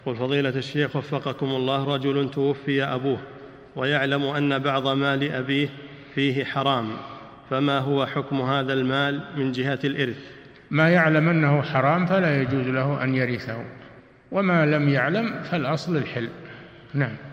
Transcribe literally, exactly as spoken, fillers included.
قل فضيلة الشيخ وفقكم الله، رجل توفي أبوه ويعلم أن بعض مال أبيه فيه حرام، فما هو حكم هذا المال من جهة الإرث؟ ما يعلم أنه حرام فلا يجوز له أن يرثه، وما لم يعلم فالأصل الحل. نعم.